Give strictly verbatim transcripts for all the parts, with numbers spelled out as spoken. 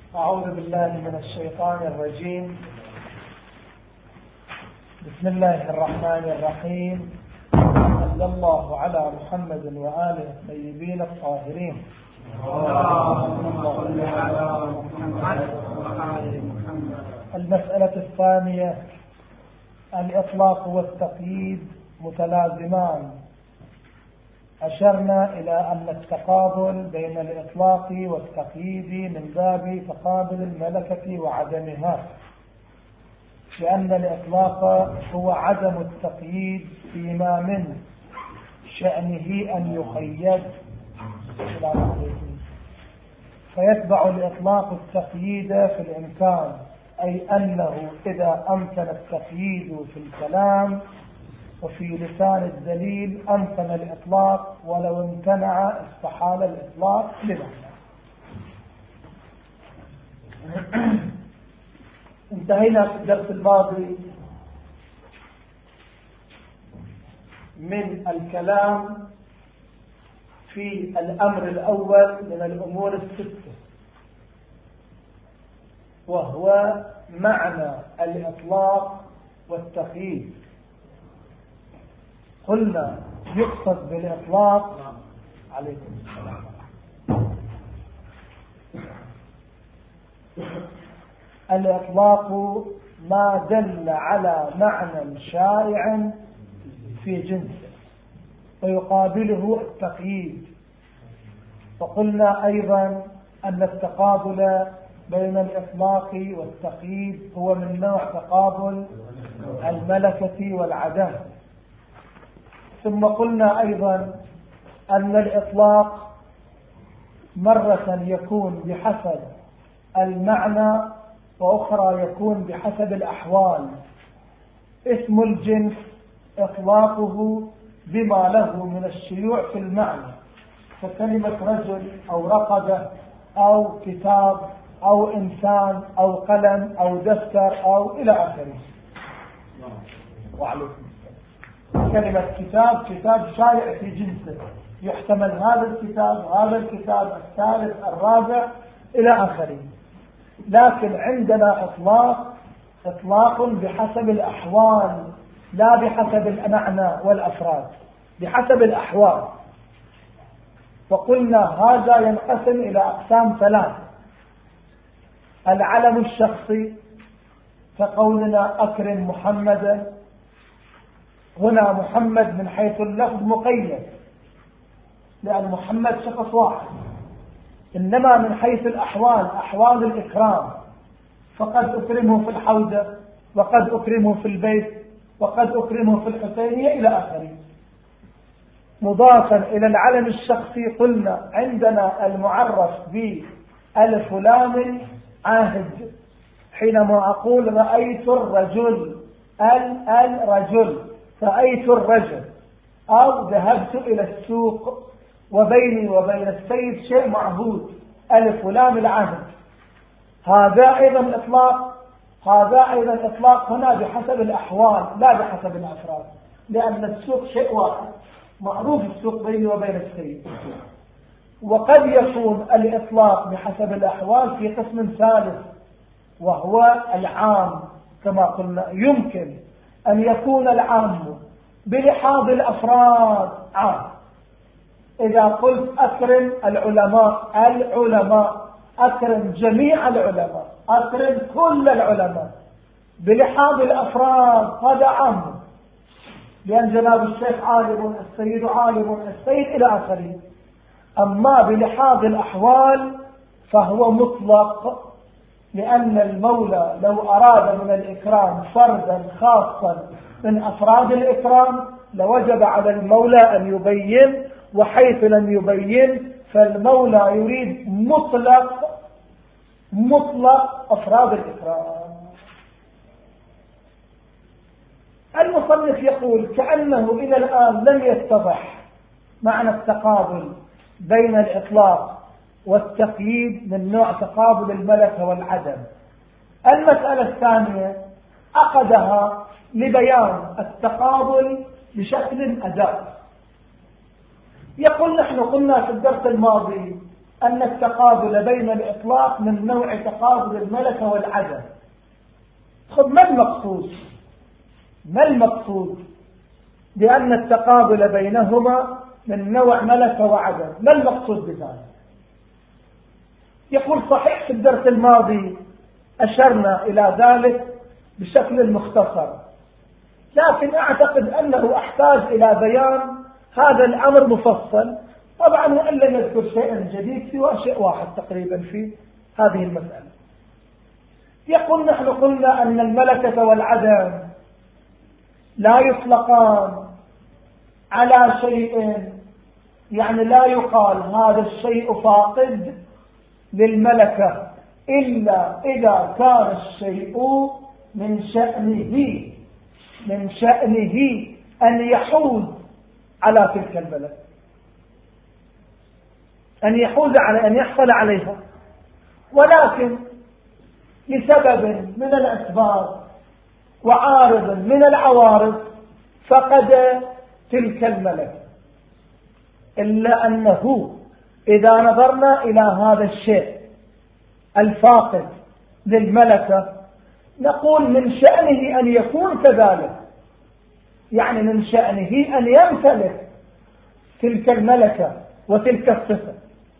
أعوذ بالله من الشيطان الرجيم. بسم الله الرحمن الرحيم. صلى الله على محمد وآله الطيبين الطاهرين. المسألة الثانية: الإطلاق والتقييد متلازمان. أشرنا إلى أن التقابل بين الإطلاق والتقييد من باب تقابل الملكة وعدمها، لأن الإطلاق هو عدم التقييد فيما من شأنه أن يقيد، فيتبع الإطلاق التقييد في الإمكان، أي أنه إذا أمكن التقييد في الكلام وفي لسان الدليل أمكن الإطلاق، ولو امتنع استحال الإطلاق لمعنى. انتهينا في الدرس الماضي من الكلام في الأمر الأول من الأمور الستة، وهو معنى الإطلاق والتقييد. قلنا يقصد بالإطلاق عليكم السلام الإطلاق ما دل على معنى شائع في جنسه، ويقابله التقييد. وقلنا أيضا أن التقابل بين الإطلاق والتقييد هو من نوع تقابل الملكة والعدم. ثم قلنا أيضا أن الإطلاق مرة يكون بحسب المعنى، وأخرى يكون بحسب الأحوال. اسم الجنس إطلاقه بما له من الشيوع في المعنى، فكلمة رجل أو رقبة أو كتاب أو إنسان أو قلم أو دفتر أو إلى آخره. وعليكم كلمة كتاب كتاب شائع في جنسه، يحتمل هذا الكتاب هذا الكتاب الثالث الرابع إلى آخره. لكن عندنا إطلاق إطلاق بحسب الأحوال، لا بحسب المعنى والأفراد، بحسب الأحوال. وقلنا هذا ينقسم إلى أقسام ثلاث: العلم الشخصي كقولنا أكرم محمدا، هنا محمد من حيث اللفظ مقيد لأن محمد شخص واحد، إنما من حيث الأحوال أحوال الإكرام، فقد أكرمه في الحوزة، وقد أكرمه في البيت، وقد أكرمه في الحسينية إلى آخره. مضافا إلى العلم الشخصي قلنا عندنا المعرف بألف لام عاهد، حينما أقول رأيت الرجل، ال الرجل رأيت الرجل، أو ذهبت إلى السوق وبيني وبين السيد شيء معهود، ألف لام العهد. هذا أيضا إطلاق، هذا أيضا إطلاق هنا بحسب الأحوال لا بحسب الأفراد، لأن السوق شيء واحد معروف، السوق بيني وبين السيد. وقد يكون الإطلاق بحسب الأحوال في قسم ثالث، وهو العام. كما قلنا يمكن أن يكون العام بلحاظ الأفراد عام. إذا قلت أكرم العلماء العلماء أكرم جميع العلماء، أكرم كل العلماء، بلحاظ الأفراد هذا عام، لأن جناب الشيخ عالم، السيد عالم، السيد إلى آخره. أما بلحاظ الأحوال فهو مطلق، لأن المولى لو أراد من الإكرام فردا خاصا من أفراد الإكرام لوجب على المولى أن يبين، وحيث لم يبين فالمولى يريد مطلق مطلق أفراد الإكرام. المصنف يقول كأنه إلى الآن لم يتضح معنى التقابل بين الإطلاق والتقييد من نوع تقابل الملكة والعدم. المسألة الثانية أخذها لبيان التقابل بشكل أداء. يقول نحن قلنا في الدرس الماضي أن التقابل بين الإطلاق من نوع تقابل الملكة والعدم. خذ ما المقصود ما المقصود بأن التقابل بينهما من نوع ملكة وعدم؟ ما المقصود بذلك؟ يقول صحيح في الدرس الماضي أشرنا إلى ذلك بشكل مختصر، لكن أعتقد أنه أحتاج إلى بيان هذا الأمر مفصل، طبعا وإن لم يذكر شيئا جديد سوى شيء واحد تقريبا في هذه المسألة. يقول نحن قلنا أن الملكة والعدم لا يطلقان على شيء، يعني لا يقال هذا الشيء فاقد للملكة إلا إذا كان الشيء من شأنه من شأنه أن يحوز على تلك الملكة، أن يحوز على أن يحصل عليها، ولكن لسبب من الأسباب وعارض من العوارض فقد تلك الملكة، إلا أنه إذا نظرنا إلى هذا الشيء الفاقد للملكة نقول من شأنه أن يكون كذلك، يعني من شأنه أن يمتلك تلك الملكة وتلك الصفة،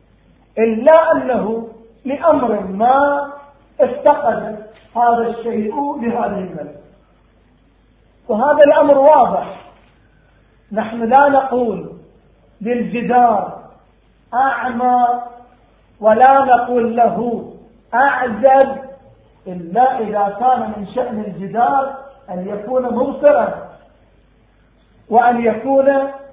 إلا أنه لأمر ما افتقد هذا الشيء لهذه الملكة. وهذا الأمر واضح، نحن لا نقول للجدار أعمى ولا نقول له أعزب إلا إذا كان من شأن الجدار أن يكون مبصرا وأن يكون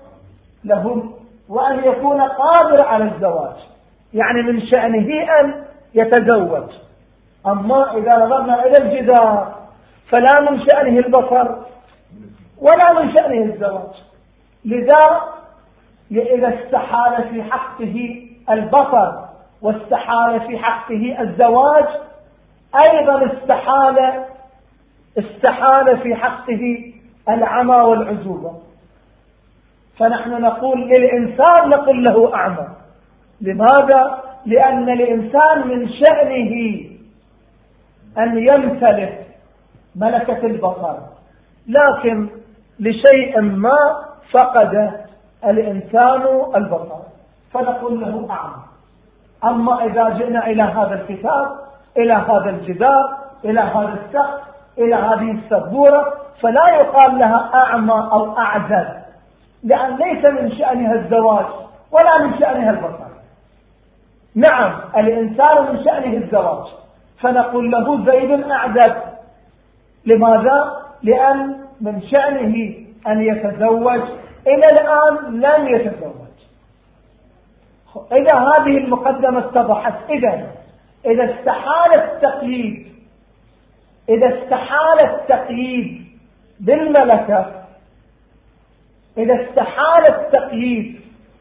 له وأن يكون قادر على الزواج، يعني من شأنه أن يتزوج. أما إذا نظرنا إلى الجدار فلا من شأنه البصر ولا من شأنه الزواج، لذا إذا استحال في حقه البصر واستحال في حقه الزواج أيضا استحال استحال في حقه العمى والعزوبة. فنحن نقول للإنسان نقول له أعمى. لماذا؟ لأن الإنسان من شأنه أن يمتلك ملكة البصر، لكن لشيء ما فقد الإنسان البصر فنقول له أعمى. أما إذا جئنا إلى هذا الكتاب، إلى هذا الجدار، إلى هذا السقف، إلى هذه السبورة، فلا يقال لها أعمى أو أعزل، لأن ليس من شأنها الزواج ولا من شأنها البصر. نعم الإنسان من شأنه الزواج فنقول له زيد أعزل. لماذا؟ لأن من شأنه أن يتزوج، إلى الآن لم يتزوج. إذا هذه المقدمة اتضحت، إذا إذا استحال التقييد إذا استحال التقييد بالملكة إذا استحال التقييد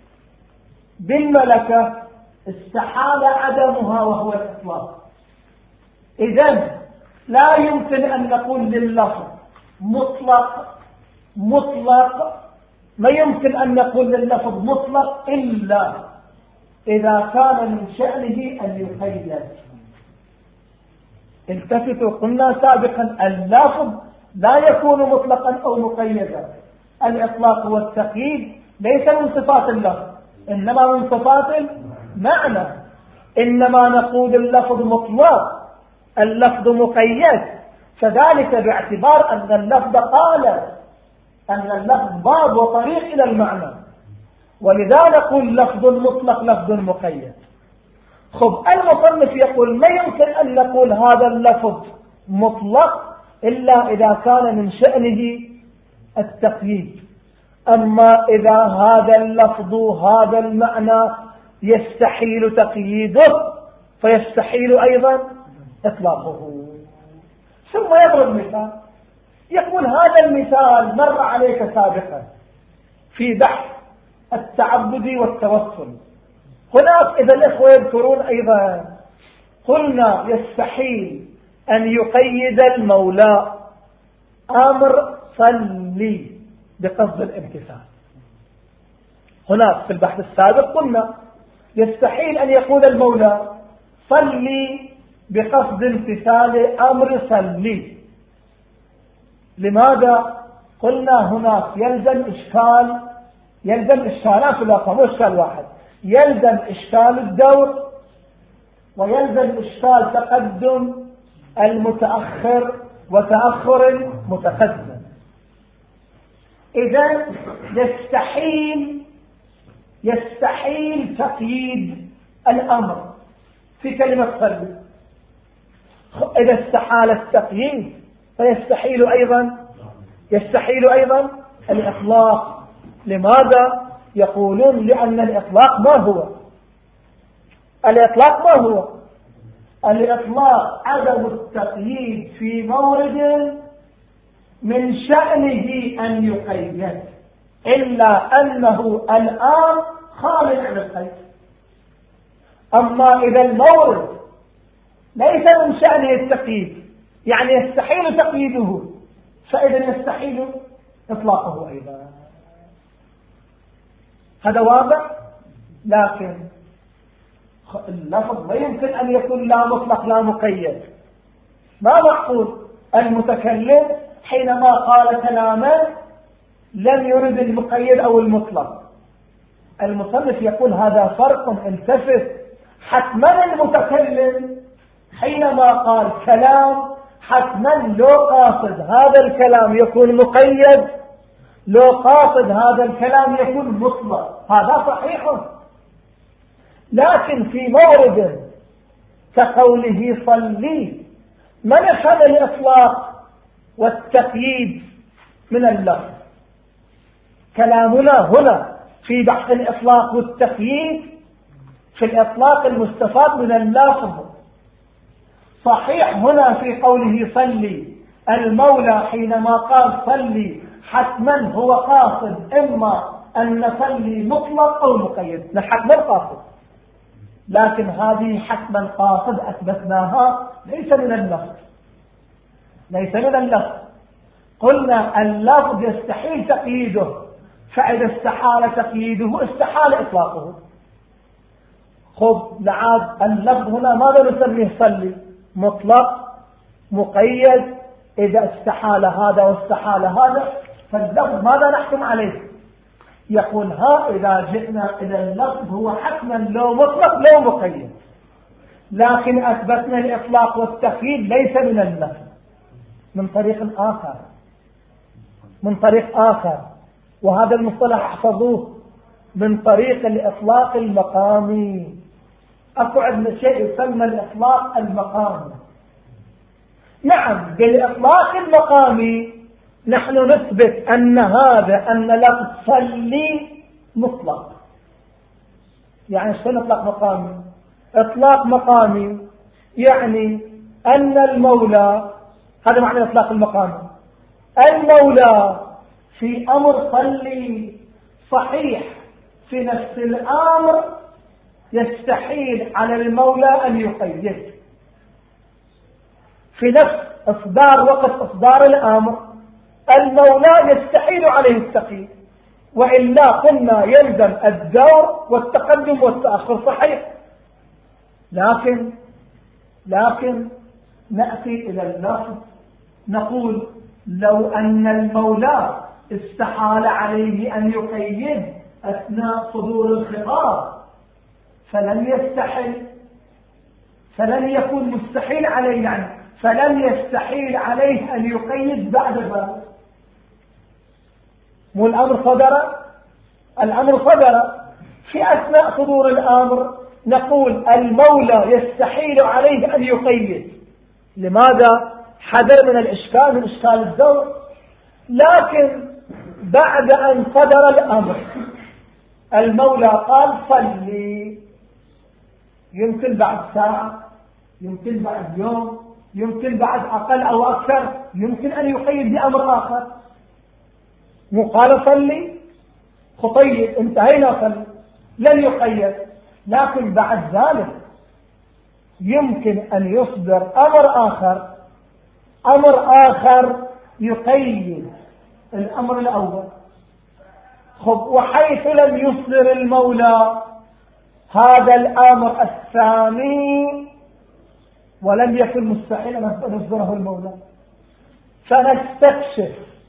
بالملكة استحال عدمها وهو الإطلاق. إذن لا يمكن أن نقول لللفظ مطلق مطلق ما يمكن أن نقول لللفظ مطلق إلا إذا كان من شأنه أن يقيد. التفتوا، قلنا سابقا اللفظ لا يكون مطلقا أو مقيدا. الإطلاق والتقييد ليس من صفات اللفظ إنما من صفات المعنى. إنما نقول اللفظ مطلق اللفظ مقيد، فذلك باعتبار أن اللفظ قال أن اللفظ باب وطريق إلى المعنى، ولذا نقول لفظ مطلق لفظ مقيد. خب المصنف يقول ما يمكن أن نقول هذا اللفظ مطلق إلا إذا كان من شأنه التقييد. أما إذا هذا اللفظ هذا المعنى يستحيل تقييده فيستحيل أيضا إطلاقه. ثم يضرب مثال، يقول هذا المثال مر عليك سابقا في بحث التعبد والتوسل. هناك إذا الإخوة يذكرون أيضا قلنا يستحيل أن يقيد المولى أمر صلي بقصد الامتثال. هناك في البحث السابق قلنا يستحيل أن يقول المولى صلي بقصد امتثال أمر صلي. لماذا؟ قلنا هناك يلزم إشكال، يلزم إشكالات لا مو إشكال واحد، يلزم إشكال الدور ويلزم إشكال تقدم المتأخر وتأخر المتقدم. إذا يستحيل يستحيل تقييد الأمر في كلمة صلي. إذا استحال التقييد فيستحيل أيضا يستحيل أيضا الإطلاق. لماذا؟ يقولون لأن الإطلاق ما هو الإطلاق ما هو الإطلاق عدم التقييد في مورد من شأنه أن يقيد، إلا أنه الآن خارج عن القيد. أما إذا المورد ليس من شأنه التقييد يعني يستحيل تقييده، فإذا يستحيل إطلاقه أيضا. هذا واضح. لكن اللفظ لا يمكن أن يكون لا مطلق لا مقيد. ما معقول المتكلم حينما قال كلاما لم يرد المقيد أو المطلق. المصنف يقول هذا فرق التفت. حتما المتكلم حينما قال كلام حتما لو قاصد هذا الكلام يكون مقيد، لو قاصد هذا الكلام يكون مطلق. هذا صحيح. لكن في مورد كقوله صلي ما نفهم الإطلاق والتقييد من اللفظ. كلامنا هنا في بحث الإطلاق والتقييد في الإطلاق المستفاد من اللفظ. صحيح هنا في قوله صلي المولى حينما قال صلي حتما هو قاصد إما أن نصلي مطلق أو مقيد، حتما قاصد. لكن هذه حتما قاصد أثبتناها ليس من اللفظ ليس من اللفظ. قلنا اللفظ يستحيل تقييده، فإذا استحال تقييده استحال إطلاقه. خذ لعاد اللفظ هنا ماذا نسميه؟ صلي مطلق مقيد. إذا استحال هذا واستحال هذا فاللفظ ماذا نحكم عليه؟ يقول ها إذا جئنا إلى اللفظ هو حتما لو مطلق لو مقيد، لكن أثبتنا الإطلاق والتقييد ليس من اللفظ من طريق آخر من طريق آخر وهذا المصطلح احفظوه، من طريق الإطلاق المقامي. أكو عندنا شيء يسمى الإطلاق المقامي. نعم بالإطلاق المقامي نحن نثبت أن هذا أن لفظ صلي مطلق. يعني شنو إطلاق مقامي؟ إطلاق مقامي يعني أن المولى، هذا معنى الإطلاق المقامي، المولى في أمر صلي صحيح في نفس الأمر يستحيل على المولى أن يقيد. في نفس إصدار وقت إصدار الأمر المولى يستحيل عليه التقييد، وإلا قلنا يلزم الدور والتقدم والتأخر صحيح. لكن لكن نأتي إلى اللفظ نقول لو أن المولى استحال عليه أن يقيد أثناء صدور الخطاب فلن يستحيل فلن يكون مستحيل عليه، يعني فلن يستحيل عليه أن يقيد بعد ذلك. مو الأمر صدر الأمر صدر في أثناء صدور الأمر نقول المولى يستحيل عليه أن يقيد. لماذا؟ حذر من الإشكال من إشكال الدور. لكن بعد أن صدر الأمر المولى قال صلي، يمكن بعد ساعة، يمكن بعد يوم، يمكن بعد أقل أو أكثر، يمكن أن يقيد بأمر آخر. مو قال صلي خطيب انتهينا صلي لن يقيد، لكن بعد ذلك يمكن أن يصدر أمر آخر أمر آخر يقيد الأمر الأول. خب وحيث لم يصدر المولى هذا الأمر الثاني ولم يكن مستحيلا أن يصدره المولى. فنستكشف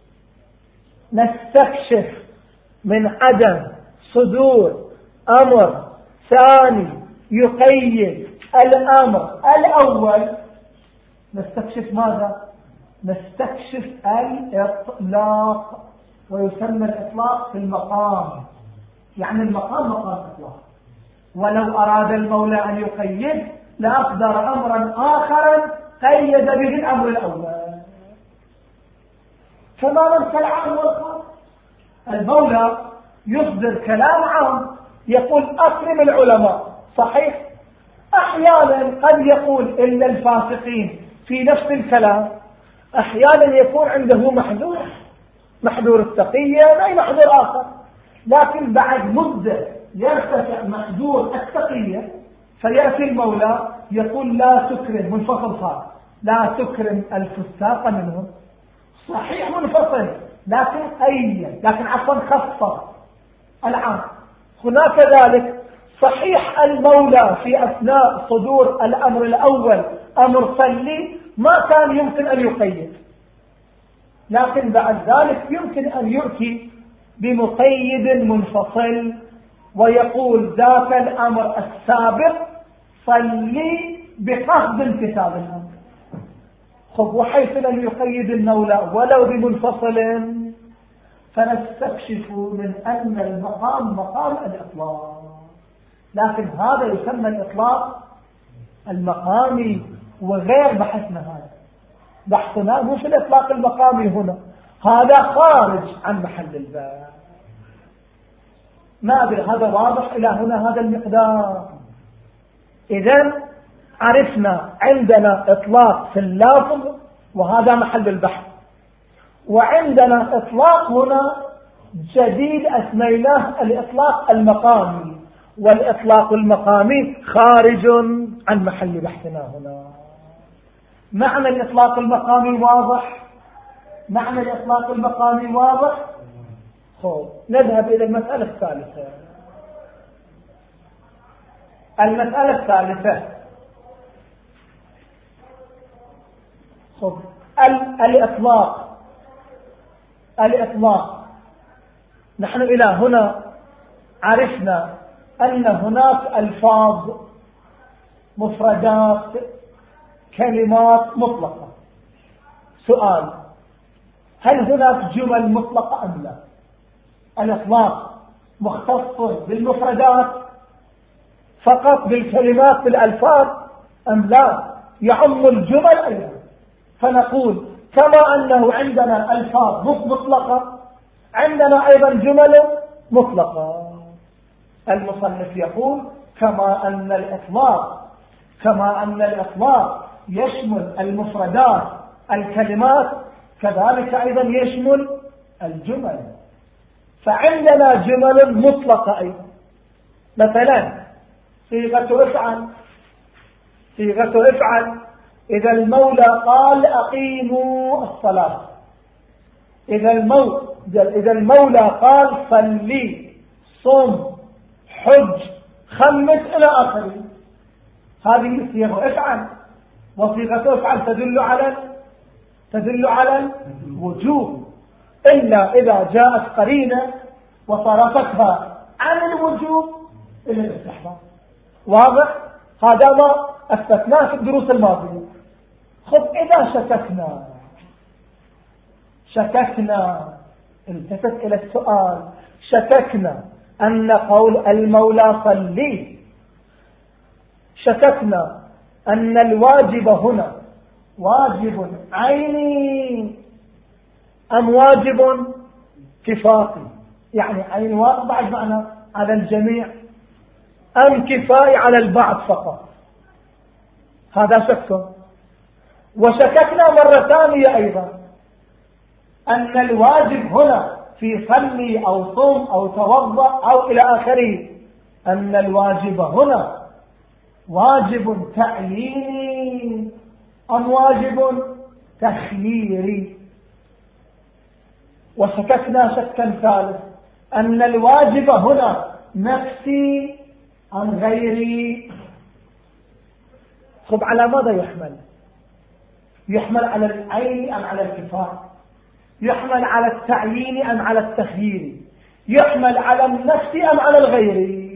نستكشف من عدم صدور أمر ثاني يقيد الأمر الأول، نستكشف ماذا؟ نستكشف الإطلاق، ويسمى الإطلاق في المقام، يعني المقام مقام إطلاق. ولو أراد المولى أن يقيد لأصدر أمرا آخرا قيد به الأمر الأول. كما ننسى العام والخاص، المولى يصدر كلام عام يقول أكرم العلماء، صحيح. أحيانا قد يقول إلا الفاسقين في نفس الكلام، أحيانا يكون عنده محذور، محذور التقية أي محذور آخر، لكن بعد مدة يرتفع محذور التقية فيأتي المولى يقول لا تكرم، منفصل خاص، لا تكرم الفساق منهم، صحيح منفصل لكن أي لكن عفوا خصص العام. هناك ذلك صحيح المولى في أثناء صدور الأمر الأول أمر صلي ما كان يمكن أن يقيد، لكن بعد ذلك يمكن أن يؤتي بمقيد منفصل ويقول ذاك الأمر السابق صلي بقصد امتثال الأمر. خب وحيث لم يقيد المولى ولو بمنفصل فنستكشف من أن المقام مقام الإطلاق، لكن هذا يسمى الإطلاق المقامي وغير بحثنا. هذا بحثنا مو في الإطلاق المقامي هنا، هذا خارج عن محل الباب. ما أدري هذا واضح إلى هنا هذا المقدار. إذن عرفنا عندنا إطلاق في اللفظ وهذا محل البحث، وعندنا إطلاق هنا جديد أسميناه الإطلاق المقامي، والإطلاق المقامي خارج عن محل بحثنا هنا. معنى الإطلاق المقامي واضح؟ معنى الإطلاق المقامي واضح؟ خب نذهب إلى المسألة الثالثة. المسألة الثالثة خب الإطلاق الإطلاق نحن إلى هنا عرفنا أن هناك ألفاظ مفردات كلمات مطلقة. سؤال: هل هناك جمل مطلقة أم لا؟ الإطلاق مختص بالمفردات فقط بالكلمات بالألفاظ أم لا يعم الجمل أيضا؟ فنقول كما أنه عندنا ألفاظ مطلقة عندنا أيضا جمل مطلقة. المصنف يقول كما أن الإطلاق كما أن الإطلاق يشمل المفردات الكلمات كذلك أيضا يشمل الجمل. فعندنا جمل مطلقة أيضا، مثلا صيغة افعل صيغة افعل إذا المولى قال أقيموا الصلاة، إذا المولى إذا المولى قال صلي صم حج خمس إلى آخره، هذه صيغة افعل. وصيغة افعل تدل على تدل على الوجوب إلا إذا جاءت قرينة وصرفتها عن الوجوب إلى الاستحباب. واضح؟ هذا ما أثبتناه في الدروس الماضية. خذ إذا شككنا شككنا التفت إلى السؤال شككنا أن قول المولى صلي، شككنا أن الواجب هنا واجب عيني أم واجب كفائي، يعني عين واقع بمعنى على الجميع أم كفائي على البعض فقط، هذا شك. وشككنا مرة ثانية أيضا أن الواجب هنا في صلي أو صوم أو توضأ أو إلى آخره أن الواجب هنا واجب تعييني أم واجب تخييري. وشككنا شكا ثالث أن الواجب هنا نفسي أم غيري. خب على ماذا يحمل؟ يحمل على العين أم على الكفاية؟ يحمل على التعيين أم على التخيير؟ يحمل على النفس أم على الغير؟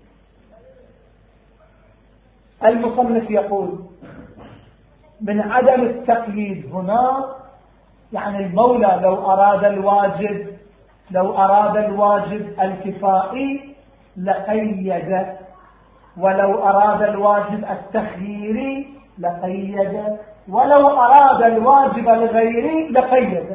المصنف يقول من عدم التقييد هنا، يعني المولى لو أراد الواجب لو أراد الواجب الكفائي لقيد، ولو أراد الواجب التخييري لقيد، ولو أراد الواجب الغيري لقيد.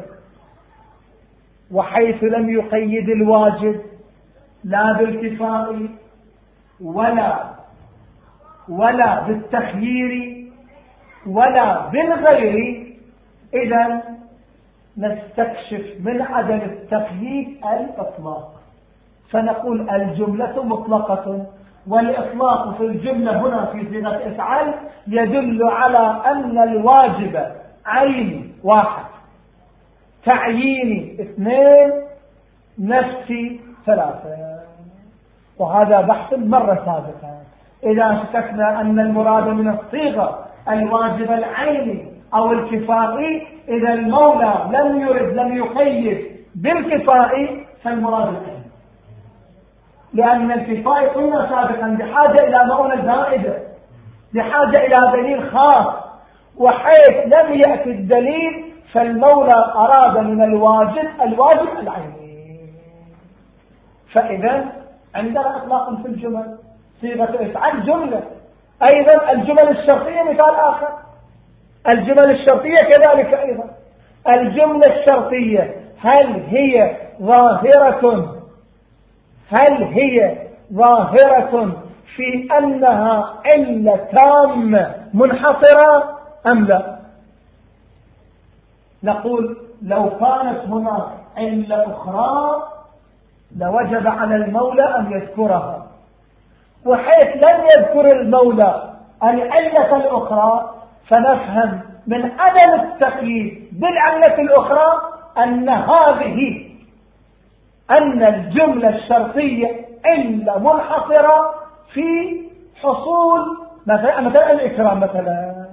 وحيث لم يقيد الواجب لا بالكفائي ولا ولا بالتخيير ولا بالغير، إذن نستكشف من عدم التقييد الإطلاق، فنقول الجملة مطلقة، والإطلاق في الجملة هنا في صيغة افعل يدل على أن الواجب عين واحد، تعييني اثنين، نفسي ثلاثة. وهذا بحث مرة سابقة. إذا شككنا أن المراد من الصيغة الواجب العيني أو الكفائي، إذا المولى لم يرد لم يقيد بالكفائي فالمراد العيني، لأن الكفائي قلنا سابقا بحاجة إلى مؤونة زائدة، بحاجة إلى دليل خاص، وحيث لم يأتي الدليل فالمولى أراد من الواجب الواجب العيني. فإذا عندنا إطلاق في الجمل، صيغة افعل جملة. أيضا الجمل الشرطية مثال آخر، الجمل الشرطية كذلك أيضا. الجملة الشرطية هل هي ظاهرة هل هي ظاهرة في أنها علة تامة منحصرة أم لا؟ نقول لو كانت هناك علة أخرى لوجب على المولى أن يذكرها، وحيث لم يذكر المولى العلة الأخرى فنفهم من عدم التقييد بالعلة الأخرى أن هذه أن الجملة الشرطية علة منحصرة في حصول مثلا مثلا الإكرام مثلا.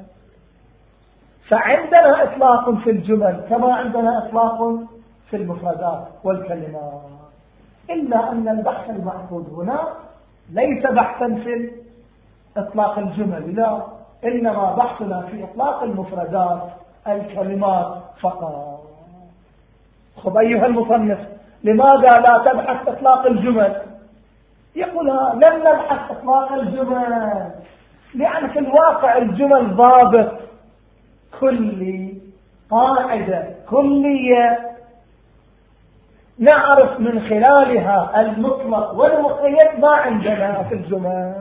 فعندنا إطلاق في الجمل كما عندنا إطلاق في المفردات والكلمات، إلا أن البحث المحفوظ هنا ليس بحثا في إطلاق الجمل، لا، إنما بحثنا في إطلاق المفردات الكلمات فقط. خب أيها المصنف، لماذا لا تبحث إطلاق الجمل؟ يقول لن نبحث إطلاق الجمل لأن في الواقع الجمل ضابط كلي، قاعدة كلية نعرف من خلالها المطلق والمقيد. ما عندنا في الجمل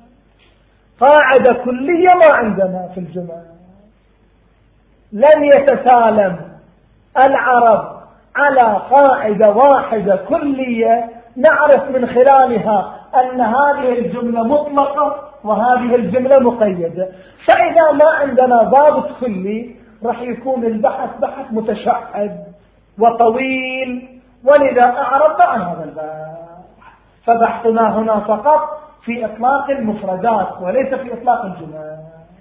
قاعدة كلية، ما عندنا في الجمل. لن يتسالم العرب على قاعدة واحدة كلية نعرف من خلالها أن هذه الجملة مطلقة وهذه الجملة مقيدة. فإذا ما عندنا ضابط كلي راح يكون البحث بحث متشعب وطويل، ولذا أعرض عن هذا البحث. فبحثنا هنا فقط في إطلاق المفردات وليس في إطلاق الجمل.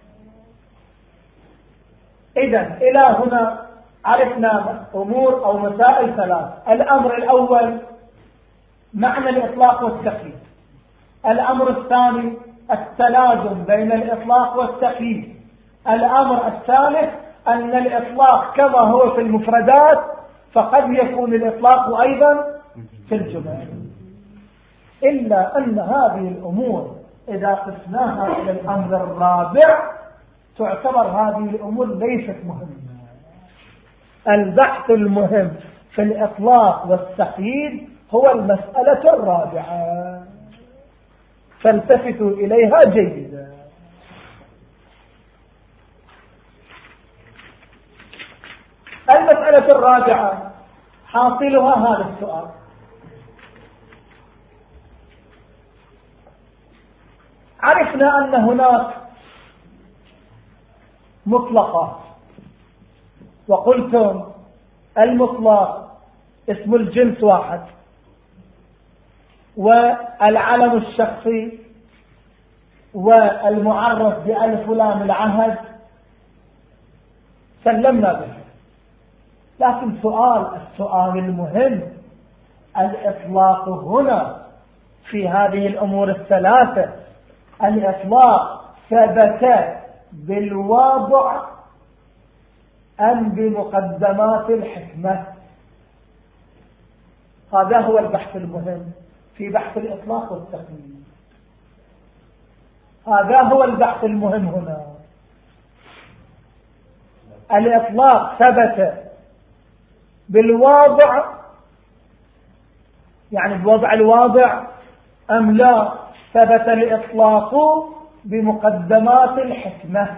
إذن إلى هنا عرفنا أمور أو مسائل ثلاث. الأمر الأول معنى الإطلاق والتقييد. الأمر الثاني التلازم بين الإطلاق والتقييد. الأمر الثالث أن الإطلاق كما هو في المفردات فقد يكون الإطلاق أيضا في الجمل، إلا أن هذه الأمور إذا قسناها إلى الأمر الرابع تعتبر هذه الأمور ليست مهمة. البحث المهم في الإطلاق والتقييد هو المسألة الرابعة، فالتفتوا إليها جيدا. المسألة الرابعة حاصلها هذا السؤال: عرفنا أن هناك مطلقات، وقلتم المطلق اسم الجنس واحد، والعلم الشخصي والمعرف بألف ولام العهد سلمنا به. لكن سؤال السؤال المهم، الإطلاق هنا في هذه الأمور الثلاثة، الإطلاق ثبت بالواضع أم بمقدمات الحكمة؟ هذا هو البحث المهم في بحث الإطلاق والتقييد. هذا هو البحث المهم هنا. الإطلاق ثبت بالواضع، يعني بوضع الواضع، أم لا ثبت الإطلاق بمقدمات الحكمة؟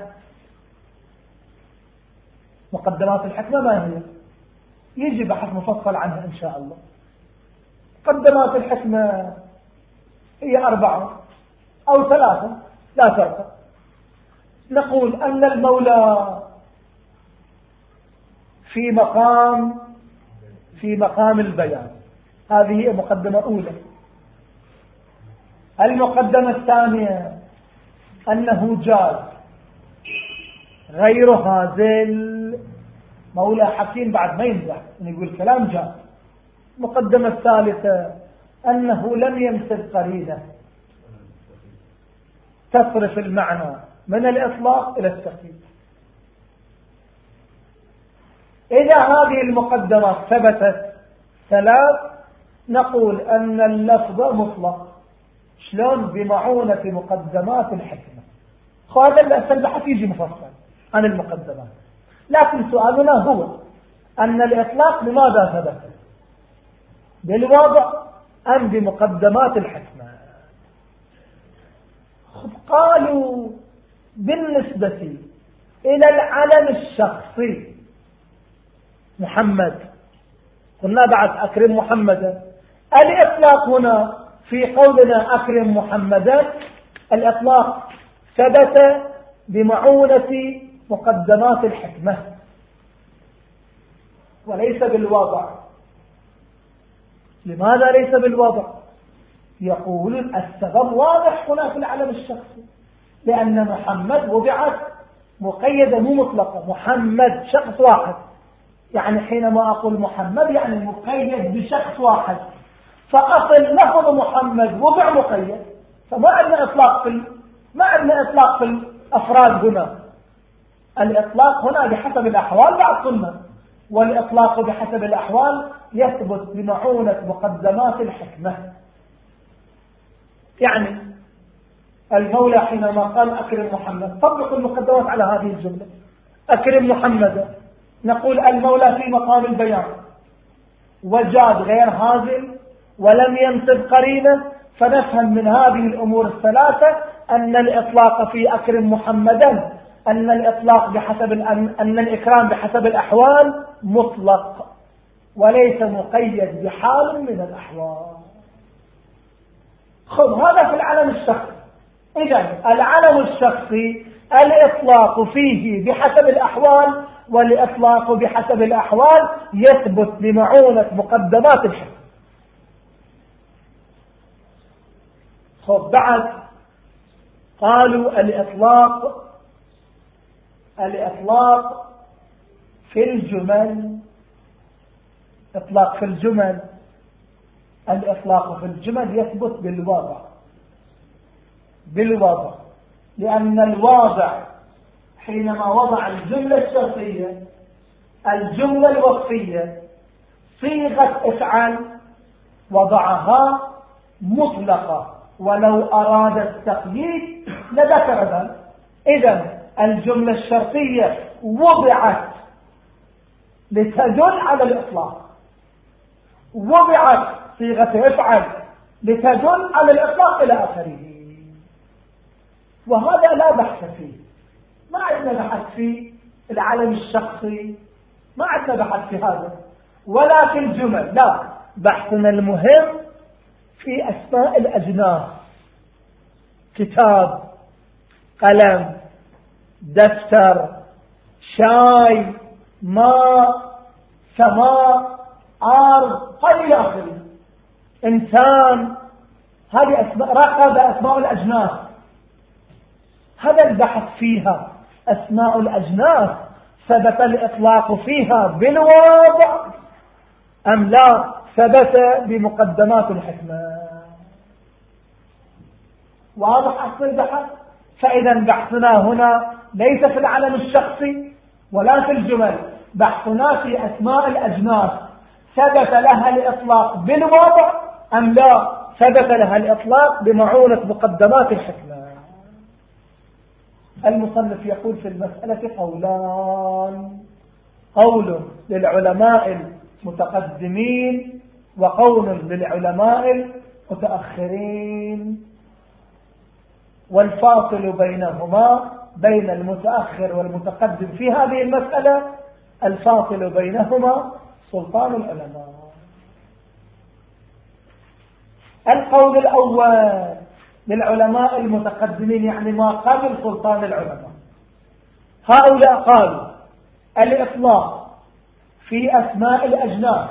مقدمات الحكمة ما هي؟ يجي بحث مفصل عنها إن شاء الله. مقدمات الحكمة هي أربعة أو ثلاثة لا فرق. نقول أن المولى في مقام في مقام البيان، هذه هي مقدمة أولى. المقدمة الثانية أنه جاز غير هازل، مولى حكيم بعد ما يمزح يقول كلام جاز. المقدمة الثالثة أنه لم يمسد قرينة تصرف المعنى من الإطلاق إلى التقييد. إذا هذه المقدمات ثبتت ثلاث، نقول أن اللفظ مطلق. شلون؟ بمعونة مقدمات الحكمة. هذا البحث يجي مفصل عن المقدمات، لكن سؤالنا هو أن الإطلاق لماذا ثبت؟ بالواضع أم بمقدمات الحكمة؟ قالوا بالنسبة إلى العلم الشخصي محمد، قلنا بعد أكرم محمدا، الإطلاق هنا في قولنا أكرم محمدا الإطلاق ثبت بمعونة مقدمات الحكمة وليس بالوضع. لماذا ليس بالوضع؟ يقول السبب واضح هنا في العلم الشخصي، لأن محمد وضعت مقيدة مو مطلقة. محمد شخص واحد، يعني حينما أقول محمد يعني مقيد بشخص واحد، فأصل لفظ محمد وضع مقيد، فما عندنا إطلاق في ما عندنا إطلاق في الأفراد هنا. الإطلاق هنا بحسب الأحوال بعد قلنا، والإطلاق بحسب الأحوال يثبت بمعونة مقدمات الحكمة. يعني المولى حينما قال أكرم محمد طبق المقدمات على هذه الجملة، أكرم محمد، نقول المولى في مقام البيان وجاد غير هازل ولم ينصب قرينة، فنفهم من هذه الأمور الثلاثة أن الإطلاق في أكرم محمدا أن الإطلاق بحسب أن الإكرام بحسب الأحوال مطلق وليس مقيد بحال من الأحوال. خذ هذا في العلم الشخصي. إذن العلم الشخصي الإطلاق فيه بحسب الأحوال، والإطلاق بحسب الأحوال يثبت بمعونة مقدمات الحكم. خذ بعد قالوا الإطلاق الإطلاق في الجمل، إطلاق في الجمل، الإطلاق في الجمل يثبت بالوضع بالوضع لأن الواضع حينما وضع الجملة الشرطية الجملة الوصفية صيغة افعل وضعها مطلقة، ولو أراد التقييد لذكر ذلك. إذن الجملة الشرطية وضعت لتدل على الإطلاق، وضعت صيغة افعل لتدل على الإطلاق إلى آخره، وهذا لا بحث فيه. ما عندنا بحث في العلم الشخصي، ما عندنا بحث في هذا، ولا في الجمل، لا. بحثنا المهم في أسماء الأجناس، كتاب، قلم، دفتر، شاي، ماء، سماء، أرض، قليل آخره، إنسان. هذه أسماء، رقب أسماء الأجناس. هذا البحث فيها أسماء الأجناس ثبت الإطلاق فيها بالواضع أم لا ثبت بمقدمات الحكمة؟ واضح أصل البحث. فإذا بحثنا هنا ليس في العلم الشخصي ولا في الجمل، بحثنا في أسماء الأجناس ثبت لها الإطلاق بالواضع أم لا ثبت لها الإطلاق بمعونة مقدمات الحكمة. المصنف يقول في المسألة قولان: قول للعلماء المتقدمين وقول للعلماء المتأخرين، والفاصل بينهما بين المتأخر والمتقدم في هذه المسألة الفاصل بينهما سلطان العلماء. القول الأول للعلماء المتقدمين يعني ما قبل سلطان العلماء، هؤلاء قالوا الإطلاق في أسماء الأجناس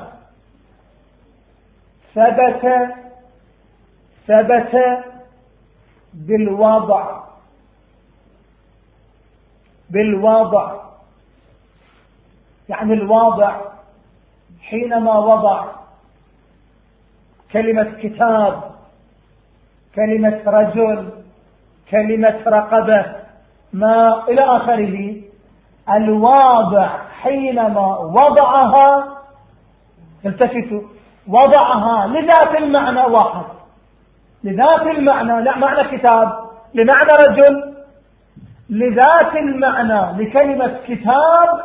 ثبت ثبت بالوضع بالوضع يعني الواضع حينما وضع كلمة كتاب، كلمة رجل، كلمة رقبة، ما إلى آخره، الواضع حينما وضعها، التفتوا، وضعها لذات المعنى واحد، لذات المعنى، لا معنى كتاب لمعنى رجل، لذات المعنى لكلمة كتاب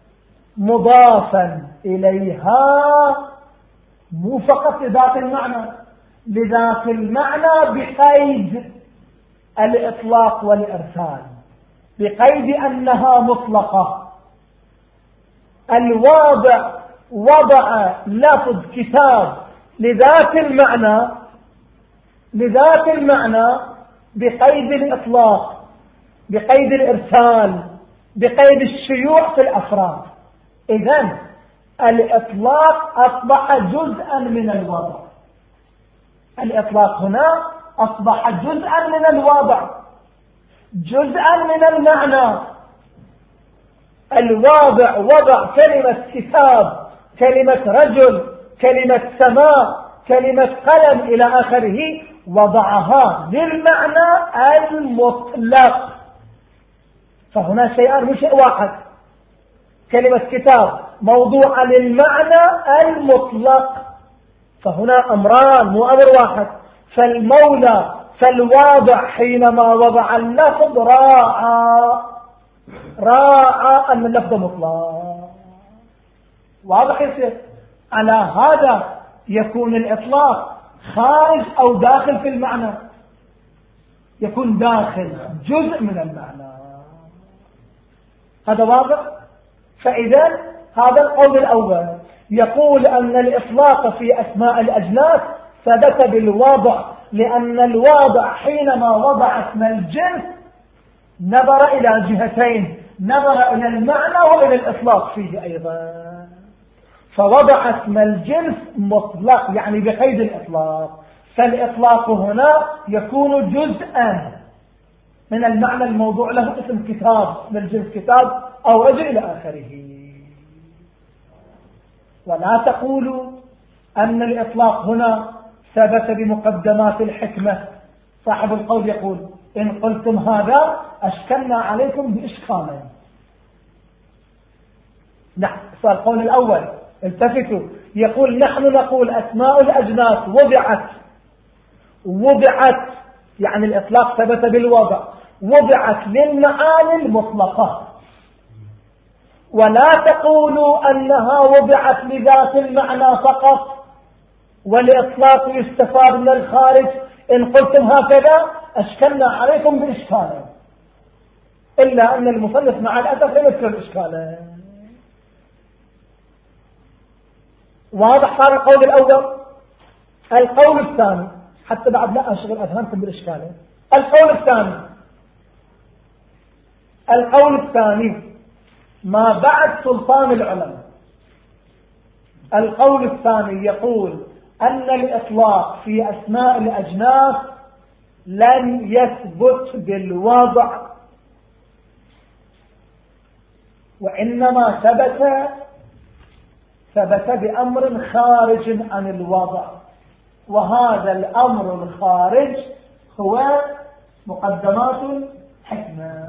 مضافا إليها، مو فقط لذات المعنى، لذات المعنى بقيد الإطلاق والإرسال، بقيد أنها مطلقة. الواضع وضع لفظ كتاب لذات المعنى لذات المعنى بقيد الإطلاق، بقيد الإرسال، بقيد الشيوع في الأفراد. إذن الإطلاق أصبح جزءا من الوضع، الإطلاق هنا أصبح جزءا من الوضع، جزءا من المعنى. الواضع وضع كلمة كتاب، كلمة رجل، كلمة سماء، كلمة قلم إلى آخره، وضعها للمعنى المطلق. فهنا شيئان مش شيء واحد، كلمة كتاب موضوع للمعنى المطلق، فهنا أمران مو أمر واحد. فالمولى فالواضع حينما وضع اللفظ راعى راعى أن اللفظ مطلق. واضح يصير على هذا يكون الإطلاق خارج أو داخل في المعنى، يكون داخل جزء من المعنى. هذا واضح. فإذا هذا القول الأول يقول أن الإطلاق في أسماء الأجناس ثبت بالواضع، لأن الواضع حينما وضع اسم الجنس نظر إلى جهتين، نظر إلى المعنى وإلى الإطلاق فيه أيضا، فوضع اسم الجنس مطلق يعني بقيد الإطلاق، فالإطلاق هنا يكون جزءا من المعنى الموضوع له اسم كتاب، من الجنس كتاب أو رجل إلى آخره. ولا تقولوا أن الإطلاق هنا ثبت بمقدمات الحكمة. صاحب القول يقول: إن قلتم هذا أشكلنا عليكم بإشكالين. نعم، فالقول الأول التفتوا، يقول: نحن نقول أسماء الأجناس وضعت وضعت يعني الإطلاق ثبت بالوضع، وضعت للمعاني المطلقة. ولا تقولوا أنها وضعت لذات المعنى فقط والإطلاق يستفاد من الخارج. إن قلتم هكذا أشكلنا عليكم بإشكالين، إلا أن المصنف مع الأسف لم يذكر الإشكالين. واضح صار القول الأول. القول الثاني، حتى بعد لا أشغل أذهانكم بالإشكالين، القول الثاني القول الثاني ما بعد سلطان العلماء، القول الثاني يقول أن الإطلاق في أسماء الأجناس لن يثبت بالوضع وإنما ثبت ثبت بأمر خارج عن الوضع، وهذا الأمر الخارج هو مقدمات الحكمة.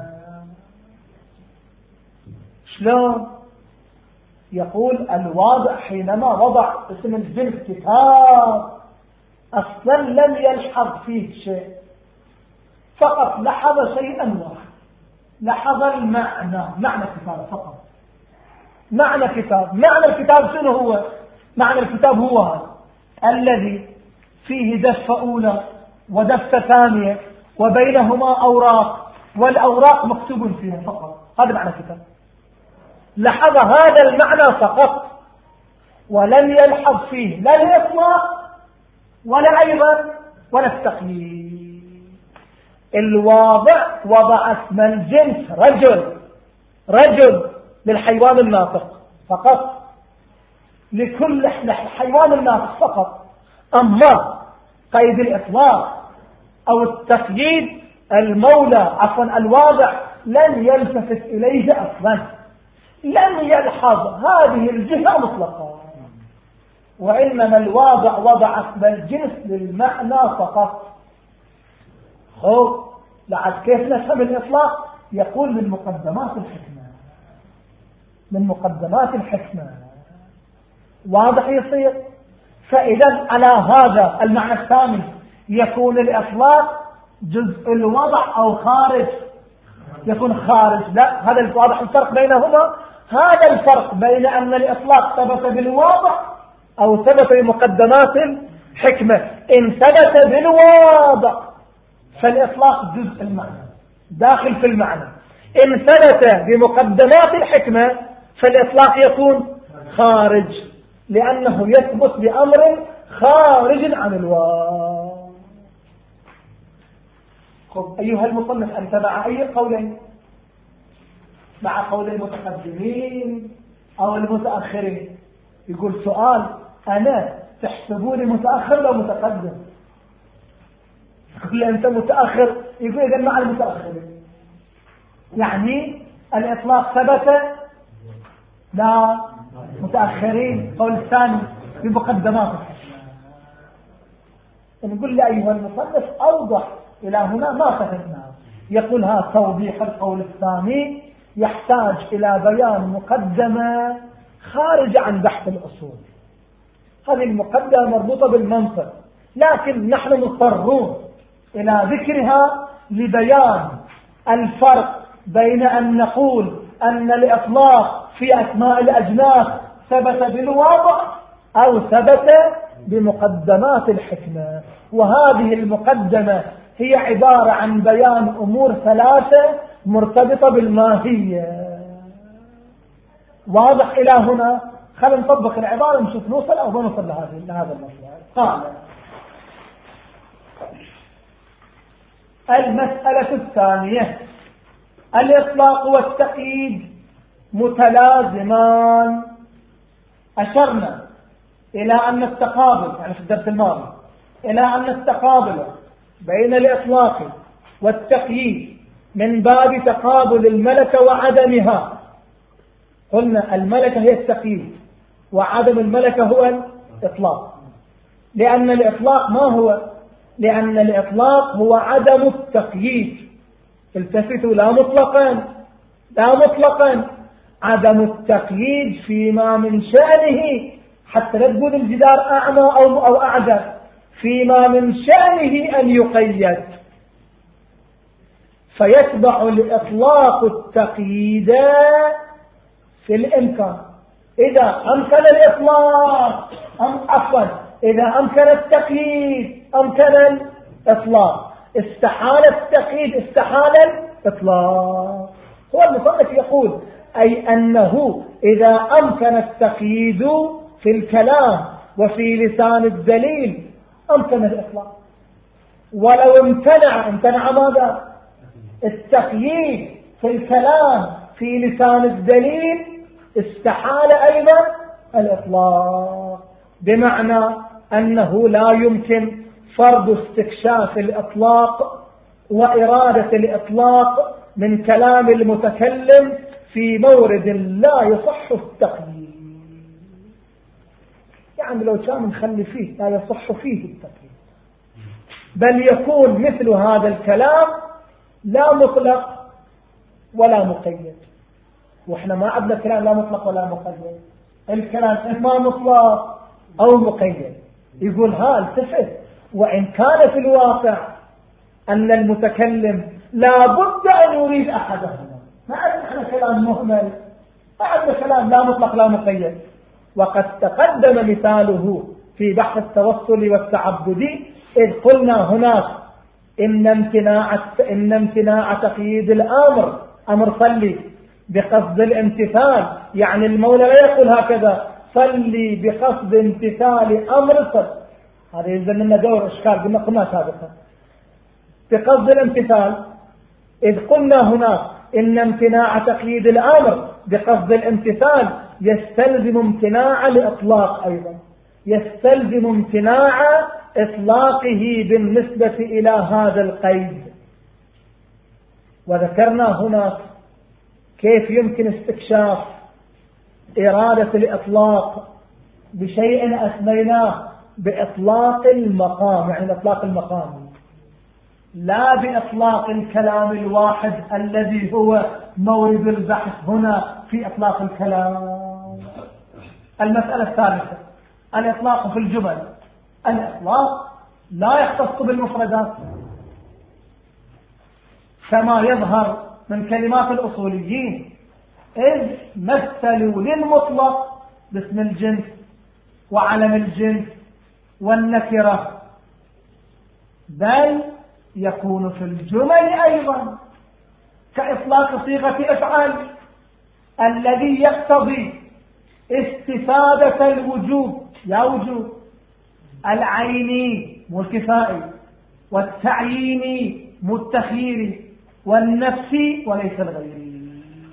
شلون؟ يقول الواضع حينما وضع اسم الجنس كتاب أصلا لم يلحظ فيه شيء، فقط لحظ شيئا واحد، لحظ المعنى، معنى كتاب فقط، معنى كتاب. معنى الكتاب شنو هو؟ معنى الكتاب هو هذا الذي فيه دفة أولى ودفة ثانية وبينهما أوراق، والأوراق مكتوب فيها فقط، هذا معنى كتاب. لحظ هذا المعنى فقط ولم يلحظ فيه لا الإطلاق ولا أيضا ولا التقييد. الواضع وضع اسم الجنس رجل، رجل للحيوان الناطق فقط، لكل حيوان الناطق فقط. أما قيد الإطلاق أو التقييد المولى عفوا الواضع لن يلتفت إليه أصلا، لن يلحظ هذه الجهة مطلقا، وإنما الواضع وضع اسم الجنس للمعنى فقط. خب لعد كيف نفهم الإطلاق؟ يقول من مقدمات الحكمة، من مقدمات الحكمة. واضح يصير؟ فإذا على هذا المعنى الثاني يكون الإطلاق جزء الوضع أو خارج، يكون خارج. لا، هذا واضح الفرق بينهما. هذا الفرق بين أن الإطلاق ثبت بالواضع أو ثبت بمقدمات الحكمة. إن ثبت بالواضع فالإطلاق جزء المعنى داخل في المعنى، إن ثبت بمقدمات الحكمة فالإطلاق يكون خارج، لأنه يثبت بأمر خارج عن الواقع. خب أيها المصنف، أنت مع أي قولين؟ مع قول المتقدمين أو المتأخرين؟ يقول سؤال، أنا تحسبوني متأخر لو متقدم؟ يقول لي أنت متأخر، يقول إذا مع المتأخرين. يعني الإطلاق ثبت لا متأخرين، قول الثاني بمقدمات. نقول لي أيها المصنف أوضح إلى هنا ما فهمنا. يقول ها توضيح القول الثاني يحتاج إلى بيان مقدمة خارج عن بحث الأصول. هذه المقدمة مربوطة بالمنطق، لكن نحن مضطرون إلى ذكرها لبيان الفرق بين أن نقول أن الإطلاق في أسماء الأجناس ثبت بالواضع أو ثبت بمقدمات الحكمة. وهذه المقدمة هي عبارة عن بيان أمور ثلاثة مرتبطة بالماهية. واضح إلى هنا؟ خلينا نطبق العبارة نشوف نوصل أو ما نوصل لهذا المسألة. قال المسألة الثانية: الإطلاق والتقييد متلازمان. أشرنا إلى أن التقابل، يعني في الدرس الماضي، إلى أن التقابل بين الإطلاق والتقييد من باب تقابل الملكة وعدمها. قلنا الملكة هي التقييد وعدم الملكة هو الإطلاق. لأن الإطلاق ما هو؟ لأن الإطلاق هو عدم التقييد. التفتوا لا مطلقا، لا مطلقا، عدم التقييد فيما من شأنه، حتى لا تقول الجدار أعمى أو أو أعجز، فيما من شأنه أن يقيد، فيتبع الإطلاق التقييد في الإمكان. إذا أمكن الإطلاق أم عفوا إذا أمكن التقييد أمكن الإطلاق، استحال التقييد استحال الإطلاق. هو المصنف يقول أي أنه إذا أمكن التقييد في الكلام وفي لسان الدليل أمكن الإطلاق، ولو امتنع امتنع ماذا؟ التقييد في الكلام في لسان الدليل استحال أيضا الإطلاق، بمعنى أنه لا يمكن فرض استكشاف الإطلاق وإرادة الإطلاق من كلام المتكلم في مورد لا يصح التقييد. يعني لو كان نخلي فيه لا يصح فيه التقييد، بل يكون مثل هذا الكلام لا مطلق ولا مقيد. وإحنا ما عندنا كلام لا مطلق ولا مقيد، الكلام إما مطلق أو مقيد. يقول ها التفت، وإن كان في الواقع أن المتكلم لا بد أن يريد أحدهما، ما عندنا كلام مهمل، ما عندنا كلام لا مطلق لا مقيد. وقد تقدم مثاله في بحث التوصل والتعبدي، إذ قلنا هناك إن امتناع إن امتناع تقييد الأمر أمر صلي بقصد الامتثال، يعني المولى لا يقول هكذا صلي بقصد امتثال أمر صل، هذا يلزم لنا دور إشكال قلنا قلنا سابقا بقصد الامتثال. إذ قلنا هناك إن امتناع تقييد الأمر بقصد الامتثال يستلزم امتناع الإطلاق، أيضا يستلزم امتناع إطلاقه بالنسبة إلى هذا القيد. وذكرنا هناك كيف يمكن استكشاف إرادة الإطلاق بشيء أسميناه بإطلاق المقام، يعني إطلاق المقام لا بإطلاق الكلام الواحد الذي هو مورد البحث هنا في إطلاق الكلام. المسألة الثالثة الإطلاق في الجمل. الإطلاق لا يختص بالمفردات كما يظهر من كلمات الأصوليين، إذ مثلوا للمطلق باسم الجنس وعلم الجنس والنكرة، بل يكون في الجمل أيضا كإطلاق صيغة أفعال الذي يقتضي استفادة الوجوب يا وجوب العيني والكفائي والتعييني والتخييري والنفسي وليس الغيري،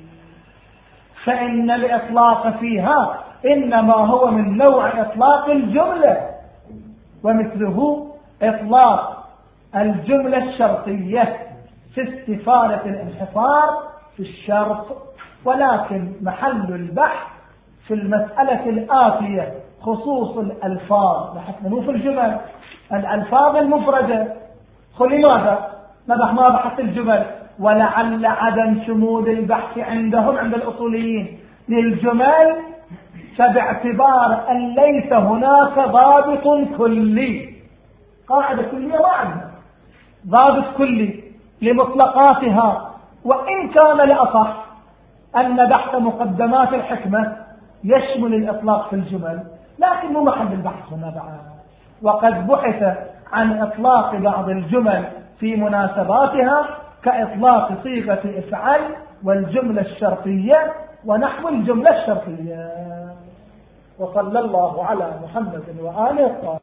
فإن الإطلاق فيها إنما هو من نوع إطلاق الجملة، ومثله إطلاق الجملة الشرطية في استفادة الانحصار في الشرط. ولكن محل البحث في المسألة الآتية خصوص الألفاظ، بحثنا مو في الجمل، الألفاظ المفردة. لماذا نبح ما بحث الجمل؟ ولعل عدم شمول البحث عندهم عند الأصوليين للجمل فباعتبار أن ليس هناك ضابط كلي، قاعدة كلية ما عندنا ضابط كلي لمطلقاتها. وإن كان لأصح أن بحث مقدمات الحكمة يشمل الإطلاق في الجمل، لكن مو محل البحث هنا بعد. وقد بحث عن إطلاق بعض الجمل في مناسباتها كإطلاق صيغة افعل والجملة الشرطية ونحو الجملة الشرطية. وصلى الله على محمد وآله.